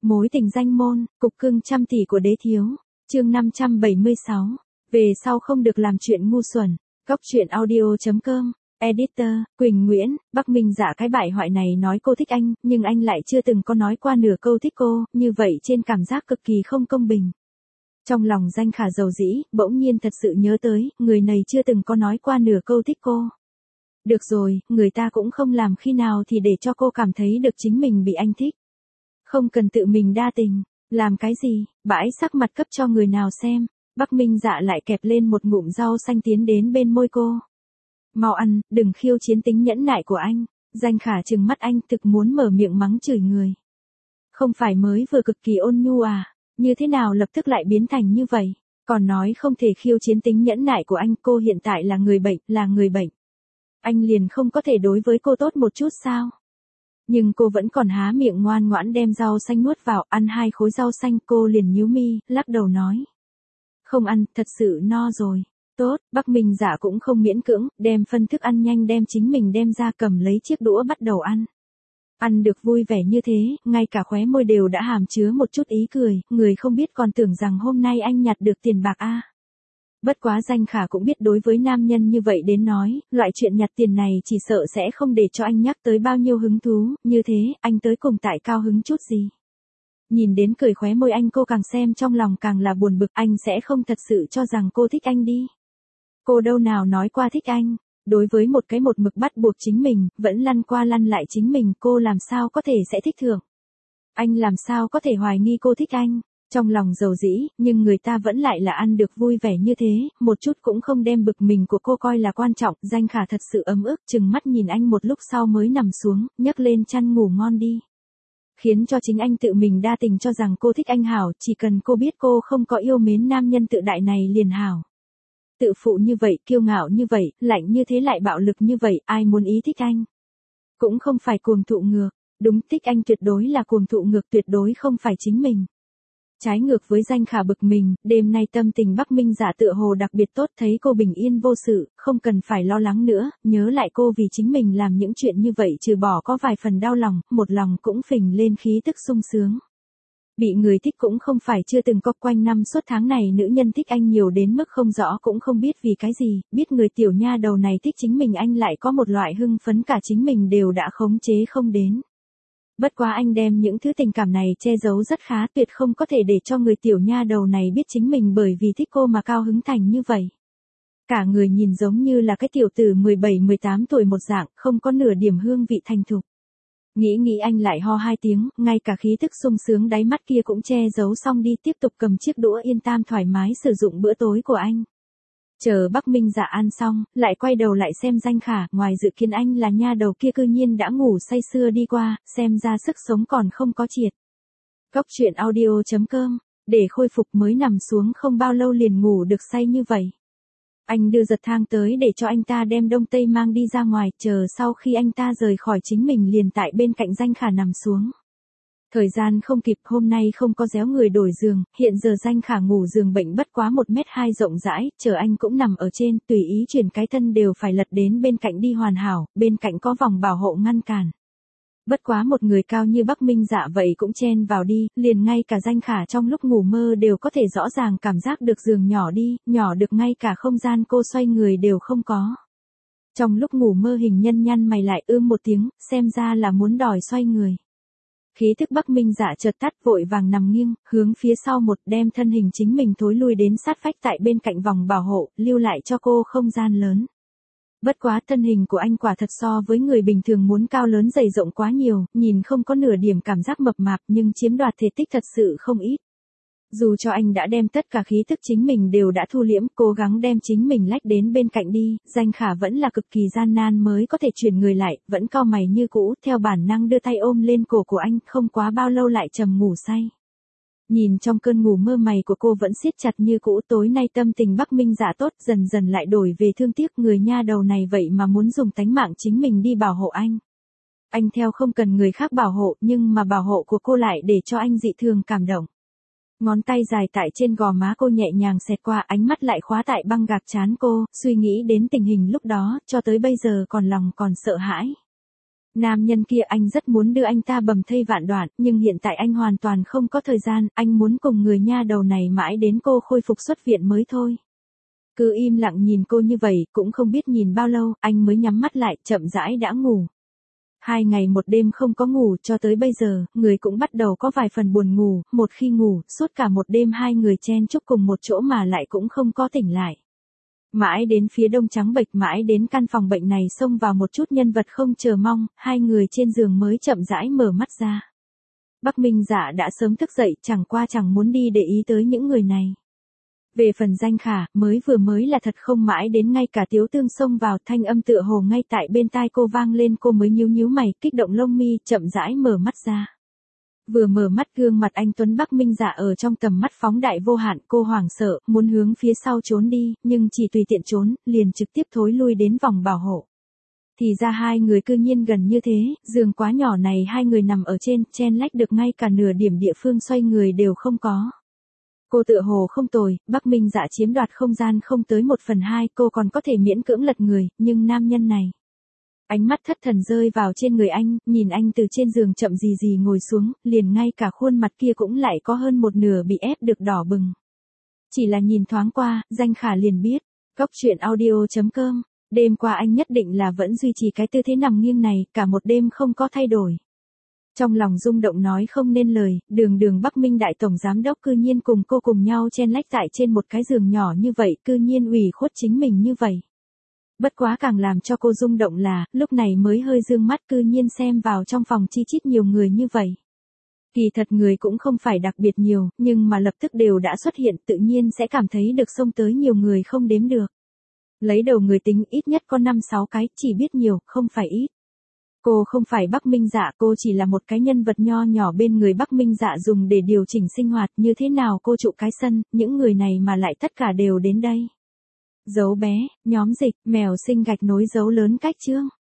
Mối tình danh môn, cục cưng trăm tỷ của đế thiếu. Chương 576. Về sau không được làm chuyện ngu xuẩn. Góc truyện audio.com. Editor, Quỳnh Nguyễn. Bắc Minh Dạ cái bại hoại này nói cô thích anh, nhưng anh lại chưa từng có nói qua nửa câu thích cô, như vậy trên cảm giác cực kỳ không công bình. Trong lòng Danh Khả dầu dĩ, bỗng nhiên thật sự nhớ tới, người này chưa từng có nói qua nửa câu thích cô. Được rồi, người ta cũng không làm khi nào thì để cho cô cảm thấy được chính mình bị anh thích. Không cần tự mình đa tình, làm cái gì, bãi sắc mặt cấp cho người nào xem. Bắc Minh Dạ lại kẹp lên một ngụm rau xanh tiến đến bên môi cô. Mau ăn, đừng khiêu chiến tính nhẫn nại của anh. Danh Khả trừng mắt anh thực muốn mở miệng mắng chửi người. Không phải mới vừa cực kỳ ôn nhu à, như thế nào lập tức lại biến thành như vậy, còn nói không thể khiêu chiến tính nhẫn nại của anh. Cô hiện tại là người bệnh. Anh liền không có thể đối với cô tốt một chút sao? Nhưng cô vẫn còn há miệng ngoan ngoãn đem rau xanh nuốt vào, ăn 2 khối rau xanh. Cô liền nhíu mi, lắc đầu nói. Không ăn, thật sự no rồi. Tốt, Bắc Minh Dạ cũng không miễn cưỡng, đem phân thức ăn nhanh đem chính mình đem ra, cầm lấy chiếc đũa bắt đầu ăn. Ăn được vui vẻ như thế, ngay cả khóe môi đều đã hàm chứa một chút ý cười, người không biết còn tưởng rằng hôm nay anh nhặt được tiền bạc a. Bất quá Danh Khả cũng biết đối với nam nhân như vậy đến nói, loại chuyện nhặt tiền này chỉ sợ sẽ không để cho anh nhắc tới bao nhiêu hứng thú, như thế, anh tới cùng tại cao hứng chút gì. Nhìn đến cười khóe môi anh, cô càng xem trong lòng càng là buồn bực, anh sẽ không thật sự cho rằng cô thích anh đi. Cô đâu nào nói qua thích anh, đối với một cái một mực bắt buộc chính mình, vẫn lăn qua lăn lại chính mình, cô làm sao có thể sẽ thích thưởng. Anh làm sao có thể hoài nghi cô thích anh. Trong lòng dầu dĩ, nhưng người ta vẫn lại là ăn được vui vẻ như thế, một chút cũng không đem bực mình của cô coi là quan trọng. Danh Khả thật sự ấm ức, chừng mắt nhìn anh một lúc sau mới nằm xuống, nhấc lên chăn ngủ ngon đi. Khiến cho chính anh tự mình đa tình cho rằng cô thích anh hảo, chỉ cần cô biết cô không có yêu mến nam nhân tự đại này liền hảo. Tự phụ như vậy, kiêu ngạo như vậy, lạnh như thế lại bạo lực như vậy, ai muốn ý thích anh? Cũng không phải cuồng thụ ngược, đúng, thích anh tuyệt đối là cuồng thụ ngược, tuyệt đối không phải chính mình. Trái ngược với Danh Khả bực mình, đêm nay tâm tình Bắc Minh Dạ tựa hồ đặc biệt tốt, thấy cô bình yên vô sự, không cần phải lo lắng nữa, nhớ lại cô vì chính mình làm những chuyện như vậy trừ bỏ có vài phần đau lòng, một lòng cũng phình lên khí tức sung sướng. Bị người thích cũng không phải chưa từng có, quanh năm suốt tháng này nữ nhân thích anh nhiều đến mức không rõ cũng không biết vì cái gì, biết người tiểu nha đầu này thích chính mình anh lại có một loại hưng phấn cả chính mình đều đã khống chế không đến. Bất quá anh đem những thứ tình cảm này che giấu rất khá, tuyệt không có thể để cho người tiểu nha đầu này biết chính mình bởi vì thích cô mà cao hứng thành như vậy. Cả người nhìn giống như là cái tiểu tử 17-18 tuổi một dạng, không có nửa điểm hương vị thành thục. Nghĩ anh lại ho 2 tiếng, ngay cả khí thức sung sướng đáy mắt kia cũng che giấu xong đi, tiếp tục cầm chiếc đũa yên tam thoải mái sử dụng bữa tối của anh. Chờ Bắc Minh Dạ ăn xong, lại quay đầu lại xem Danh Khả, ngoài dự kiến anh là nha đầu kia cư nhiên đã ngủ say sưa đi qua, xem ra sức sống còn không có triệt. Góc truyện audio.com, để khôi phục mới nằm xuống không bao lâu liền ngủ được say như vậy. Anh đưa giật thang tới để cho anh ta đem Đông Tây mang đi ra ngoài, chờ sau khi anh ta rời khỏi chính mình liền tại bên cạnh Danh Khả nằm xuống. Thời gian không kịp, hôm nay không có réo người đổi giường, hiện giờ Danh Khả ngủ giường bệnh bất quá 1m2 rộng rãi, chờ anh cũng nằm ở trên, tùy ý chuyển cái thân đều phải lật đến bên cạnh đi hoàn hảo, bên cạnh có vòng bảo hộ ngăn cản. Bất quá một người cao như Bắc Minh Dạ vậy cũng chen vào đi, liền ngay cả Danh Khả trong lúc ngủ mơ đều có thể rõ ràng cảm giác được giường nhỏ đi, nhỏ được ngay cả không gian cô xoay người đều không có. Trong lúc ngủ mơ hình nhân nhăn mày lại một tiếng, xem ra là muốn đòi xoay người. Khí thức Bắc Minh Dạ chợt tắt, vội vàng nằm nghiêng, hướng phía sau một, đem thân hình chính mình thối lui đến sát vách tại bên cạnh vòng bảo hộ, lưu lại cho cô không gian lớn. Bất quá thân hình của anh quả thật so với người bình thường muốn cao lớn dày rộng quá nhiều, nhìn không có nửa điểm cảm giác mập mạp nhưng chiếm đoạt thể tích thật sự không ít. Dù cho anh đã đem tất cả khí thức chính mình đều đã thu liễm, cố gắng đem chính mình lách đến bên cạnh đi, Danh Khả vẫn là cực kỳ gian nan mới có thể chuyển người lại, vẫn cau mày như cũ, theo bản năng đưa tay ôm lên cổ của anh, không quá bao lâu lại trầm ngủ say. Nhìn trong cơn ngủ mơ mày của cô vẫn siết chặt như cũ, tối nay tâm tình Bắc Minh Dạ tốt, dần dần lại đổi về thương tiếc, người nha đầu này vậy mà muốn dùng tánh mạng chính mình đi bảo hộ anh. Anh theo không cần người khác bảo hộ, nhưng mà bảo hộ của cô lại để cho anh dị thường cảm động. Ngón tay dài tại trên gò má cô nhẹ nhàng xẹt qua, ánh mắt lại khóa tại băng gạc trán cô, suy nghĩ đến tình hình lúc đó, cho tới bây giờ còn lòng còn sợ hãi. Nam nhân kia anh rất muốn đưa anh ta bầm thây vạn đoạn, nhưng hiện tại anh hoàn toàn không có thời gian, anh muốn cùng người nha đầu này mãi đến cô khôi phục xuất viện mới thôi. Cứ im lặng nhìn cô như vậy, cũng không biết nhìn bao lâu, anh mới nhắm mắt lại, chậm rãi đã ngủ. 2 ngày 1 đêm không có ngủ, cho tới bây giờ, người cũng bắt đầu có vài phần buồn ngủ, một khi ngủ, suốt cả một đêm hai người chen chúc cùng một chỗ mà lại cũng không có tỉnh lại. Mãi đến phía đông trắng bệch, mãi đến căn phòng bệnh này xông vào một chút nhân vật không chờ mong, hai người trên giường mới chậm rãi mở mắt ra. Bắc Minh Dạ đã sớm thức dậy, chẳng qua chẳng muốn đi để ý tới những người này. Về phần Danh Khả, mới là thật không, mãi đến ngay cả Tiếu Tương xông vào, thanh âm tựa hồ ngay tại bên tai cô vang lên, cô mới nhíu mày, kích động lông mi, chậm rãi mở mắt ra. Vừa mở mắt, gương mặt anh tuấn Bắc Minh Dạ ở trong tầm mắt phóng đại vô hạn, cô hoảng sợ, muốn hướng phía sau trốn đi, nhưng chỉ tùy tiện trốn, liền trực tiếp thối lui đến vòng bảo hộ. Thì ra hai người cư nhiên gần như thế, giường quá nhỏ này hai người nằm ở trên, chen lách được ngay cả nửa điểm địa phương xoay người đều không có. Cô tựa hồ không tồi, Bắc Minh Dạ chiếm đoạt không gian không tới 1/2, cô còn có thể miễn cưỡng lật người, nhưng nam nhân này. Ánh mắt thất thần rơi vào trên người anh, nhìn anh từ trên giường chậm gì ngồi xuống, liền ngay cả khuôn mặt kia cũng lại có hơn một nửa bị ép được đỏ bừng. Chỉ là nhìn thoáng qua, Danh Khả liền biết. Góc truyện audio.com, đêm qua anh nhất định là vẫn duy trì cái tư thế nằm nghiêng này, cả một đêm không có thay đổi. Trong lòng rung động nói không nên lời, đường Bắc Minh đại tổng giám đốc cư nhiên cùng cô cùng nhau chen lách tại trên một cái giường nhỏ như vậy, cư nhiên ủy khuất chính mình như vậy. Bất quá càng làm cho cô rung động là, lúc này mới hơi dương mắt cư nhiên xem vào trong phòng chi chít nhiều người như vậy. Kỳ thật người cũng không phải đặc biệt nhiều, nhưng mà lập tức đều đã xuất hiện, tự nhiên sẽ cảm thấy được xông tới nhiều người không đếm được. Lấy đầu người tính ít nhất có 5-6 cái, chỉ biết nhiều, không phải ít. Cô không phải Bắc Minh Dạ, cô chỉ là một cái nhân vật nho nhỏ bên người Bắc Minh Dạ dùng để điều chỉnh sinh hoạt, như thế nào cô trụ cái sân, những người này mà lại tất cả đều đến đây. Dấu bé, nhóm dịch, mèo sinh gạch nối dấu lớn cách chương.